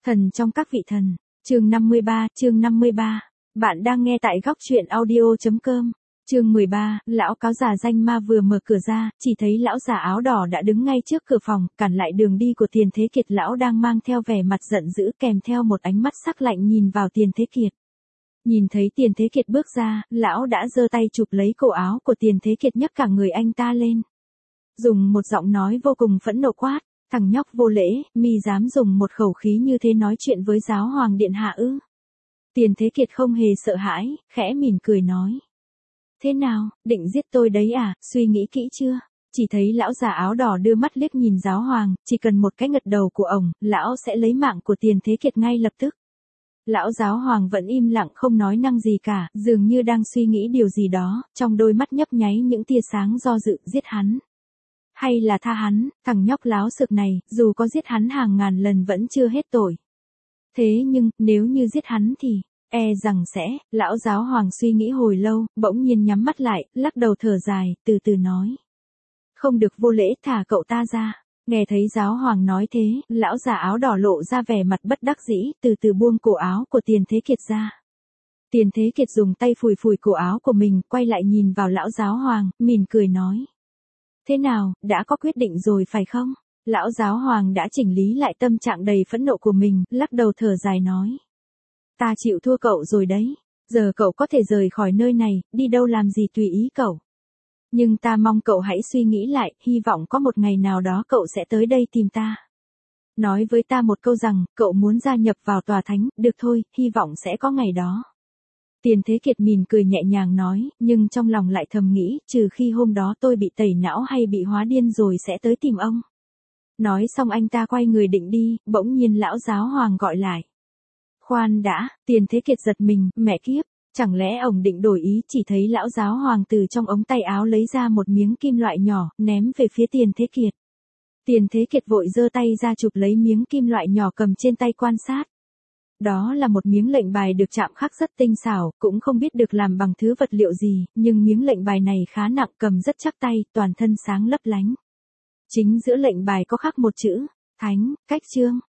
Thần trong các vị thần, chương 53, bạn đang nghe tại góc truyện audio.com. Chương 13, lão cáo già danh ma vừa mở cửa ra, chỉ thấy lão già áo đỏ đã đứng ngay trước cửa phòng, cản lại đường đi của Tiền Thế Kiệt. Lão đang mang theo vẻ mặt giận dữ kèm theo một ánh mắt sắc lạnh nhìn vào Tiền Thế Kiệt. Nhìn thấy Tiền Thế Kiệt bước ra, lão đã giơ tay chụp lấy cổ áo của Tiền Thế Kiệt, nhấc cả người anh ta lên. Dùng một giọng nói vô cùng phẫn nộ quát, thằng nhóc vô lễ, mi dám dùng một khẩu khí như thế nói chuyện với giáo hoàng điện hạ ư? Tiền Thế Kiệt không hề sợ hãi, khẽ mỉm cười nói. Thế nào, định giết tôi đấy à, suy nghĩ kỹ chưa? Chỉ thấy lão già áo đỏ đưa mắt liếc nhìn giáo hoàng, chỉ cần một cái gật đầu của ổng, lão sẽ lấy mạng của Tiền Thế Kiệt ngay lập tức. Lão giáo hoàng vẫn im lặng không nói năng gì cả, dường như đang suy nghĩ điều gì đó, trong đôi mắt nhấp nháy những tia sáng do dự. Giết hắn? Hay là tha hắn? Thằng nhóc láo xược này, dù có giết hắn hàng ngàn lần vẫn chưa hết tội. Thế nhưng, nếu như giết hắn thì, rằng sẽ, lão giáo hoàng suy nghĩ hồi lâu, bỗng nhiên nhắm mắt lại, lắc đầu thở dài, từ từ nói. Không được vô lễ, thả cậu ta ra. Nghe thấy giáo hoàng nói thế, lão già áo đỏ lộ ra vẻ mặt bất đắc dĩ, từ từ buông cổ áo của Tiền Thế Kiệt ra. Tiền Thế Kiệt dùng tay phủi phủi cổ áo của mình, quay lại nhìn vào lão giáo hoàng, mỉm cười nói. Thế nào, đã có quyết định rồi phải không? Lão giáo hoàng đã chỉnh lý lại tâm trạng đầy phẫn nộ của mình, lắc đầu thở dài nói. Ta chịu thua cậu rồi đấy. Giờ cậu có thể rời khỏi nơi này, đi đâu làm gì tùy ý cậu. Nhưng ta mong cậu hãy suy nghĩ lại, hy vọng có một ngày nào đó cậu sẽ tới đây tìm ta. Nói với ta một câu rằng, cậu muốn gia nhập vào tòa thánh, được thôi, hy vọng sẽ có ngày đó. Tiền Thế Kiệt mỉm cười nhẹ nhàng nói, nhưng trong lòng lại thầm nghĩ, trừ khi hôm đó tôi bị tẩy não hay bị hóa điên rồi sẽ tới tìm ông. Nói xong anh ta quay người định đi, bỗng nhiên lão giáo hoàng gọi lại. Khoan đã, Tiền Thế Kiệt giật mình, mẹ kiếp, chẳng lẽ ông định đổi ý? Chỉ thấy lão giáo hoàng từ trong ống tay áo lấy ra một miếng kim loại nhỏ, ném về phía Tiền Thế Kiệt. Tiền Thế Kiệt vội giơ tay ra chụp lấy miếng kim loại nhỏ cầm trên tay quan sát. Đó là một miếng lệnh bài được chạm khắc rất tinh xảo, cũng không biết được làm bằng thứ vật liệu gì, nhưng miếng lệnh bài này khá nặng, cầm rất chắc tay, toàn thân sáng lấp lánh. Chính giữa lệnh bài có khắc một chữ, Thánh, cách chương.